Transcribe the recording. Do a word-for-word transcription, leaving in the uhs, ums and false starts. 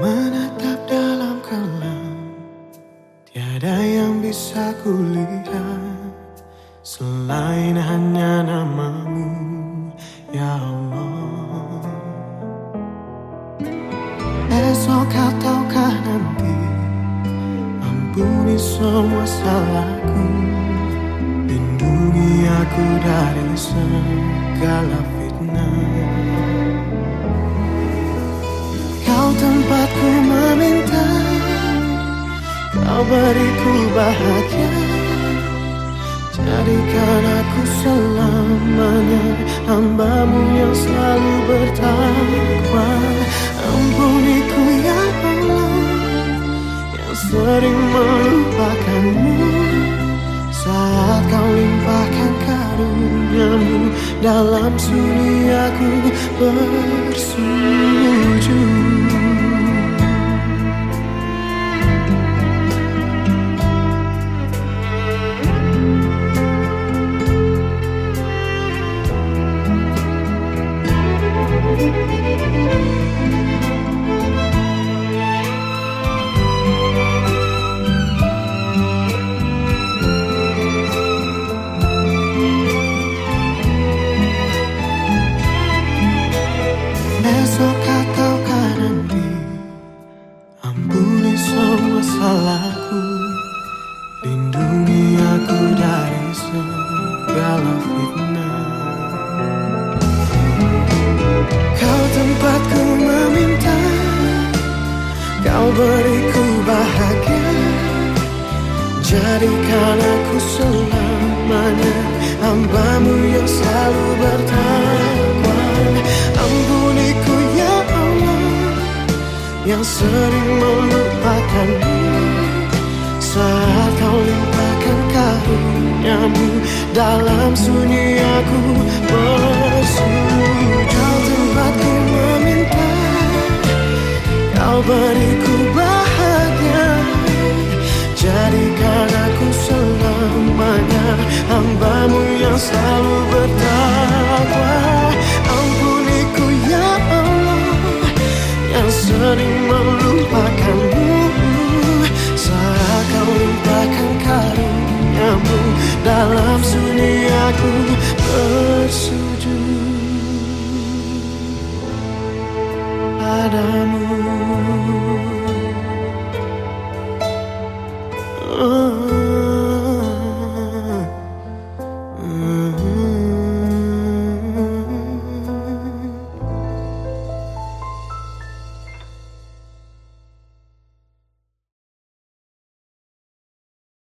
menatap dalam kelam, tiada yang bisa kulihat selain hanya namamu, ya Allah. Esok kau taukah nanti, ampuni semua salahku, lindungi aku dari segala fitnah. Kau tempatku meminta, kau beriku bahagia, jadikan aku selamanya hamba-Mu yang selalu bertakwa. Ampuniku ya Allah, yang sering melupakan-Mu, saat Kau limpahkan karunia-Mu, dalam sunyi aku bersujud. Esok ataukah nanti, ampuni semua salahku, lindungi aku dari segala fitnah. Kau tempatku meminta, Kau beriku bahagia, jadikan aku selamanya hamba-Mu yang selalu bertakwa. Ampuniku ya Allah, yang sering melupakan-Mu, saat Kau limpahkan karunia-Mu, dalam sunyi aku bersujud. Kau tempatku meminta, Kau beriku bahagia, jadikan aku selamanya hamba-Mu yang selalu bertakwa.